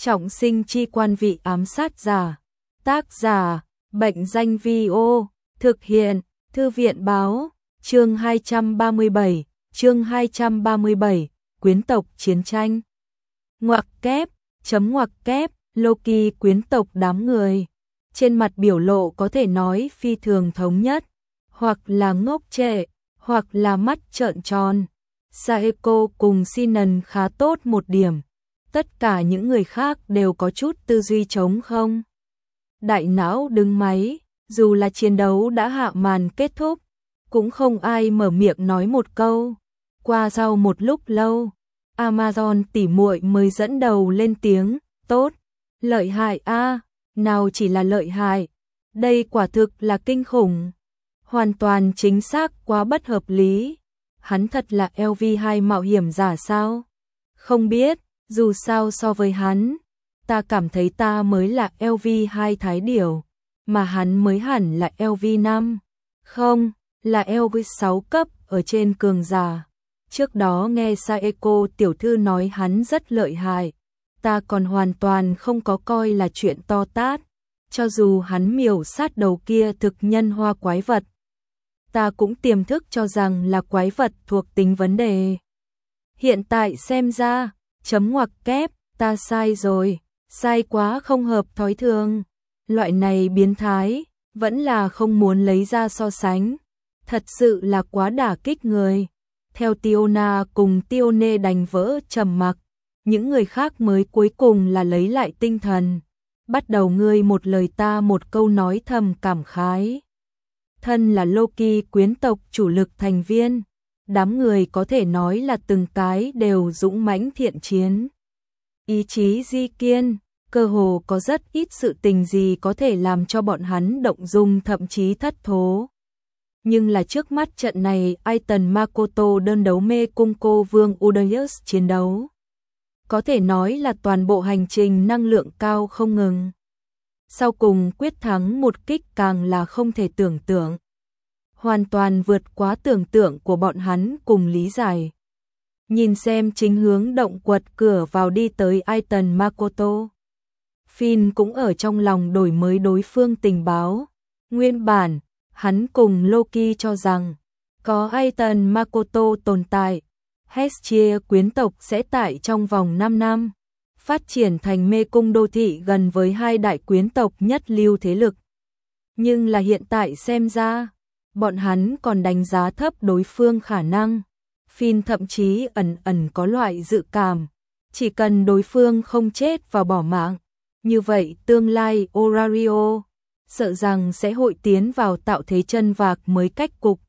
Trọng sinh chi quan vị ám sát giả. Tác giả, Bệnh danh Vi-ô, thực hiện, Thư viện báo, chương 237, quyến tộc chiến tranh. Ngoặc kép, Loki quyến tộc đám người. Trên mặt biểu lộ có thể nói phi thường thống nhất, hoặc là ngốc trệ, hoặc là mắt trợn tròn. Saeko cùng Sinan khá tốt một điểm, tất cả những người khác đều có chút tư duy trống không. Đại não đứng máy, dù là chiến đấu đã hạ màn kết thúc, cũng không ai mở miệng nói một câu. Qua sau một lúc lâu, Amazon tỉ muội mới dẫn đầu lên tiếng, tốt, lợi hại a, nào chỉ là lợi hại, đây quả thực là kinh khủng. Hoàn toàn chính xác, quá bất hợp lý. Hắn thật là LV2 mạo hiểm giả sao? Không biết, dù sao so với hắn, ta cảm thấy ta mới là LV2 thái điểu, mà hắn mới hẳn là LV5. Không, là LV6 cấp ở trên cường giả. Trước đó nghe Saeko tiểu thư nói hắn rất lợi hại, ta còn hoàn toàn không có coi là chuyện to tát. Cho dù hắn miểu sát đầu kia thực nhân hoa quái vật, ta cũng tiềm thức cho rằng là quái vật thuộc tính vấn đề. Hiện tại xem ra, ngoặc kép, ta sai rồi, sai quá không hợp thói thường. Loại này biến thái, vẫn là không muốn lấy ra so sánh. Thật sự là quá đả kích người. Theo Tiona cùng Tione đành vỡ trầm mặc, những người khác mới cuối cùng là lấy lại tinh thần. Bắt đầu ngươi một lời ta một câu nói thầm cảm khái. Thân là Loki quyến tộc chủ lực thành viên, đám người có thể nói là từng cái đều dũng mãnh thiện chiến. Ý chí di kiên, cơ hồ có rất ít sự tình gì có thể làm cho bọn hắn động dung thậm chí thất thố. Nhưng là trước mắt trận này Aiton Makoto đơn đấu mê cung cô vương Udayus chiến đấu. Có thể nói là toàn bộ hành trình năng lượng cao không ngừng. Sau cùng quyết thắng một kích càng là không thể tưởng tượng. Hoàn toàn vượt quá tưởng tượng của bọn hắn cùng lý giải. Nhìn xem chính hướng động quật cửa vào đi tới Aiton Makoto. Finn cũng ở trong lòng đổi mới đối phương tình báo. Nguyên bản, hắn cùng Loki cho rằng có Aiton Makoto tồn tại, Hestia quyến tộc sẽ tại trong vòng 5 năm phát triển thành mê cung đô thị gần với hai đại quyến tộc nhất lưu thế lực. Nhưng là hiện tại xem ra, bọn hắn còn đánh giá thấp đối phương khả năng. Finn thậm chí ẩn có loại dự cảm, chỉ cần đối phương không chết và bỏ mạng, như vậy tương lai Orario sợ rằng sẽ hội tiến vào tạo thế chân vạc mới cách cục.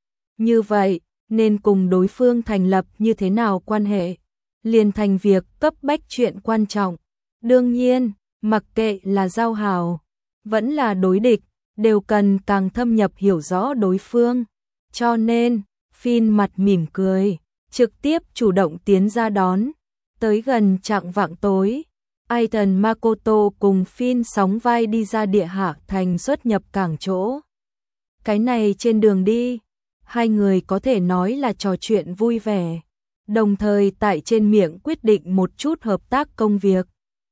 Như vậy, nên cùng đối phương thành lập như thế nào quan hệ, liền thành việc cấp bách chuyện quan trọng. Đương nhiên, mặc kệ là giao hảo, vẫn là đối địch, đều cần càng thâm nhập hiểu rõ đối phương. Cho nên, Finn mặt mỉm cười, trực tiếp chủ động tiến ra đón. Tới gần chạng vạng tối, Aiton Makoto cùng Finn sóng vai đi ra địa hạ thành xuất nhập cảng chỗ. Cái này trên đường đi, hai người có thể nói là trò chuyện vui vẻ, đồng thời tại trên miệng quyết định một chút hợp tác công việc.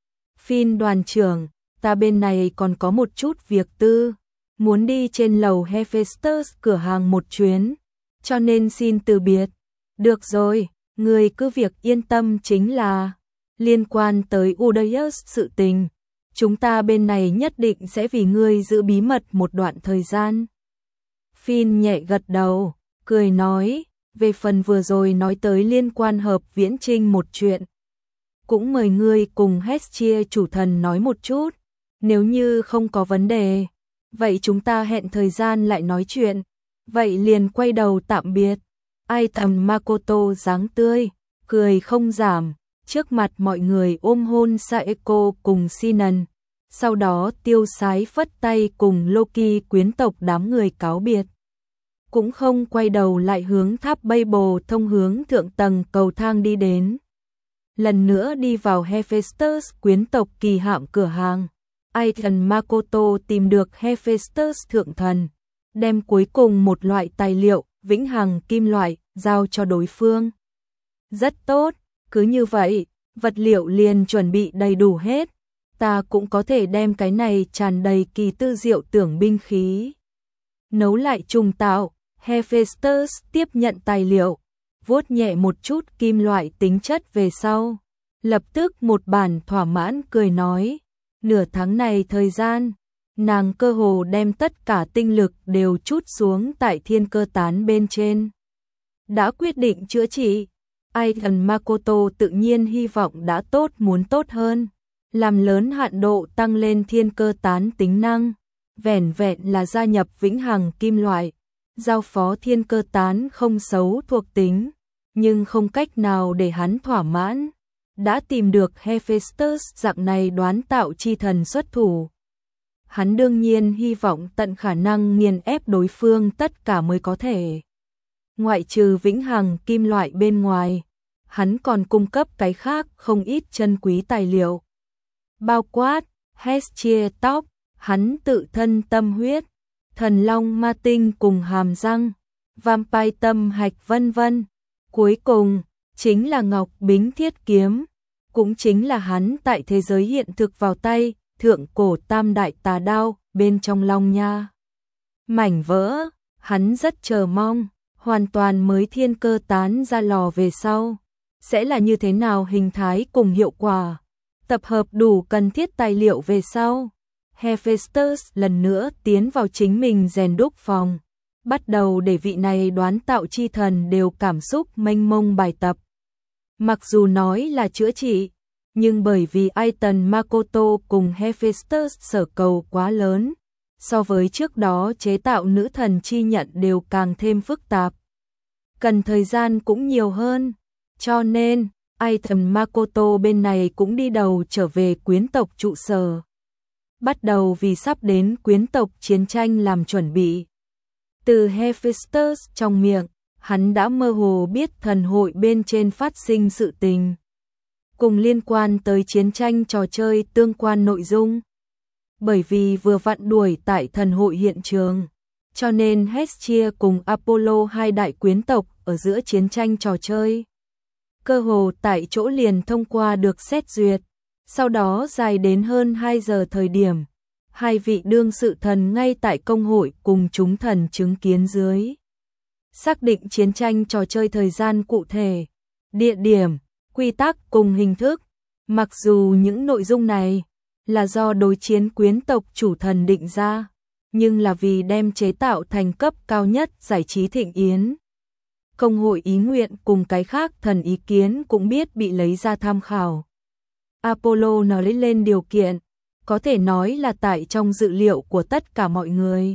Finn đoàn trưởng, ta bên này còn có một chút việc tư, muốn đi trên lầu Hephaestus cửa hàng một chuyến, cho nên xin từ biệt. Được rồi, người cứ việc yên tâm, chính là liên quan tới Udayus sự tình, chúng ta bên này nhất định sẽ vì ngươi giữ bí mật một đoạn thời gian. Finn nhẹ gật đầu, cười nói, về phần vừa rồi nói tới liên quan hợp viễn trinh một chuyện, cũng mời ngươi cùng Hestia chủ thần nói một chút, nếu như không có vấn đề, vậy chúng ta hẹn thời gian lại nói chuyện. Vậy liền quay đầu tạm biệt. Aiton Makoto dáng tươi, cười không giảm, trước mặt mọi người ôm hôn Saeko cùng Sinan, sau đó tiêu sái phất tay cùng Loki quyến tộc đám người cáo biệt. Cũng không quay đầu lại hướng tháp Babel thông hướng thượng tầng cầu thang đi đến. Lần nữa đi vào Hephaestus quyến tộc kỳ hạm cửa hàng, Aiton Makoto tìm được Hephaestus thượng thần, đem cuối cùng một loại tài liệu vĩnh hằng kim loại giao cho đối phương. Rất tốt, cứ như vậy, vật liệu liền chuẩn bị đầy đủ hết, ta cũng có thể đem cái này tràn đầy kỳ tư diệu tưởng binh khí nấu lại trùng tạo. Hephaestus tiếp nhận tài liệu, vuốt nhẹ một chút kim loại tính chất về sau, lập tức một bản thỏa mãn cười nói, nửa tháng này thời gian, nàng cơ hồ đem tất cả tinh lực đều trút xuống tại thiên cơ tán bên trên. Đã quyết định chữa trị, Aidan Makoto tự nhiên hy vọng đã tốt muốn tốt hơn, làm lớn hạn độ tăng lên thiên cơ tán tính năng, vẻn vẹn là gia nhập vĩnh hằng kim loại, giao phó thiên cơ tán không xấu thuộc tính, nhưng không cách nào để hắn thỏa mãn. Đã tìm được Hephaestus dạng này đoán tạo chi thần xuất thủ. Hắn đương nhiên hy vọng tận khả năng nghiền ép đối phương tất cả mới có thể. Ngoại trừ vĩnh hằng kim loại bên ngoài, hắn còn cung cấp cái khác không ít chân quý tài liệu. Bao quát, Hestia tóc, hắn tự thân tâm huyết, thần long ma tinh cùng hàm răng, vampire tâm hạch vân vân. Cuối cùng, chính là ngọc bính thiết kiếm, cũng chính là hắn tại thế giới hiện thực vào tay, thượng cổ tam đại tà đao, bên trong long nha. Mảnh vỡ, hắn rất chờ mong, hoàn toàn mới thiên cơ tán ra lò về sau, sẽ là như thế nào hình thái cùng hiệu quả. Tập hợp đủ cần thiết tài liệu về sau, Hephaestus lần nữa tiến vào chính mình rèn đúc phòng, bắt đầu để vị này đoán tạo chi thần đều cảm xúc mênh mông bài tập. Mặc dù nói là chữa trị, nhưng bởi vì Aidan Makoto cùng Hephaestus sở cầu quá lớn, so với trước đó chế tạo nữ thần chi nhận đều càng thêm phức tạp. Cần thời gian cũng nhiều hơn, cho nên Aidan Makoto bên này cũng đi đầu trở về quyến tộc trụ sở. Bắt đầu vì sắp đến quyến tộc chiến tranh làm chuẩn bị. Từ Hephaestus trong miệng, hắn đã mơ hồ biết thần hội bên trên phát sinh sự tình, cùng liên quan tới chiến tranh trò chơi tương quan nội dung. Bởi vì vừa vặn đuổi tại thần hội hiện trường, cho nên Hestia cùng Apollo hai đại quyến tộc ở giữa chiến tranh trò chơi. Cơ hồ tại chỗ liền thông qua được xét duyệt, sau đó dài đến hơn 2 giờ thời điểm. Hai vị đương sự thần ngay tại công hội cùng chúng thần chứng kiến dưới. Xác định chiến tranh trò chơi thời gian cụ thể, địa điểm, quy tắc cùng hình thức. Mặc dù những nội dung này là do đối chiến quyến tộc chủ thần định ra, nhưng là vì đem chế tạo thành cấp cao nhất giải trí thịnh yến. Công hội ý nguyện cùng cái khác thần ý kiến cũng biết bị lấy ra tham khảo. Apollo nói lên điều kiện, có thể nói là tại trong dự liệu của tất cả mọi người.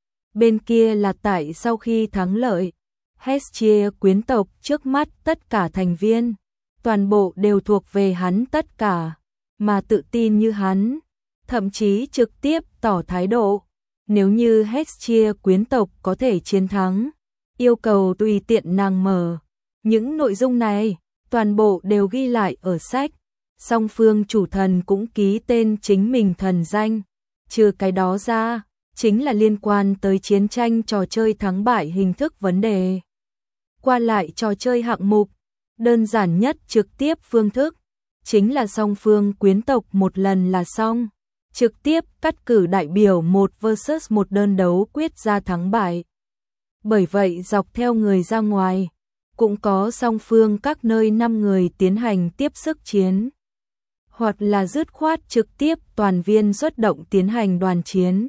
Bên kia là tại sau khi thắng lợi, Hestia quyến tộc trước mắt tất cả thành viên, toàn bộ đều thuộc về hắn tất cả, mà tự tin như hắn, thậm chí trực tiếp tỏ thái độ, nếu như Hestia quyến tộc có thể chiến thắng, yêu cầu tùy tiện nàng mở. Những nội dung này, toàn bộ đều ghi lại ở sách. Song phương chủ thần cũng ký tên chính mình thần danh, trừ cái đó ra, chính là liên quan tới chiến tranh trò chơi thắng bại hình thức vấn đề. Qua lại trò chơi hạng mục, đơn giản nhất trực tiếp phương thức, chính là song phương quyến tộc một lần là xong, trực tiếp cắt cử đại biểu 1 vs 1 đơn đấu quyết ra thắng bại. Bởi vậy dọc theo người ra ngoài, cũng có song phương các nơi 5 người tiến hành tiếp sức chiến. Hoặc là dứt khoát trực tiếp toàn viên xuất động tiến hành đoàn chiến.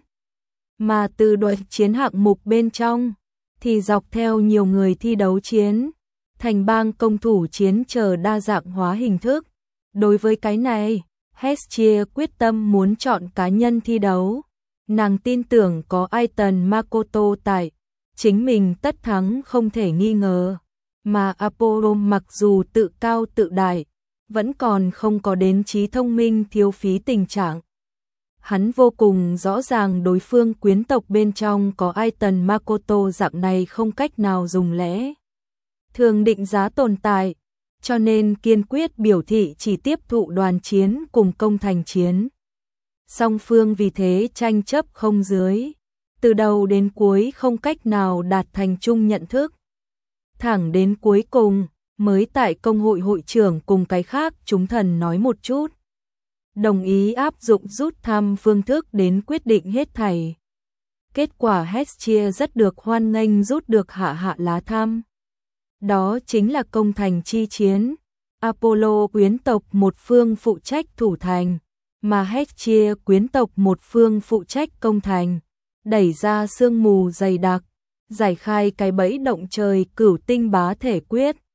Mà từ đội chiến hạng mục bên trong, thì dọc theo nhiều người thi đấu chiến, thành bang công thủ chiến chờ đa dạng hóa hình thức. Đối với cái này, Hestia quyết tâm muốn chọn cá nhân thi đấu. Nàng tin tưởng có Aidan Makoto tại, chính mình tất thắng không thể nghi ngờ. Mà Apollo mặc dù tự cao tự đại, vẫn còn không có đến trí thông minh thiếu phí tình trạng. Hắn vô cùng rõ ràng đối phương quyến tộc bên trong có Aidan Makoto dạng này không cách nào dùng lẽ thường định giá tồn tại, cho nên kiên quyết biểu thị chỉ tiếp thụ đoàn chiến cùng công thành chiến. Song phương vì thế tranh chấp không dưới, từ đầu đến cuối không cách nào đạt thành chung nhận thức. Thẳng đến cuối cùng, mới tại công hội hội trưởng cùng cái khác chúng thần nói một chút. Đồng ý áp dụng rút thăm phương thức đến quyết định hết thảy. Kết quả Hestia rất được hoan nghênh rút được hạ lá thăm. Đó chính là công thành chi chiến. Apollo quyến tộc một phương phụ trách thủ thành, mà Hestia quyến tộc một phương phụ trách công thành, đẩy ra sương mù dày đặc, giải khai cái bẫy động trời cửu tinh bá thể quyết.